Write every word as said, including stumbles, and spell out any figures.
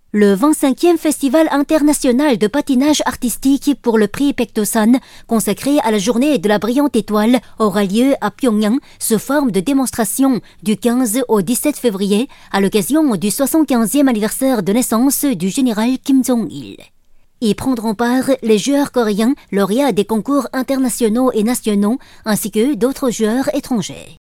Le vingt-cinquième Festival international de patinage artistique pour le prix Pectosan, consacré à la journée de la brillante étoile, aura lieu à Pyongyang sous forme de démonstration du quinze au dix-sept février à l'occasion du soixante-quinzième anniversaire de naissance du général Kim Jong-il. Y prendront part les joueurs coréens lauréats des concours internationaux et nationaux ainsi que d'autres joueurs étrangers.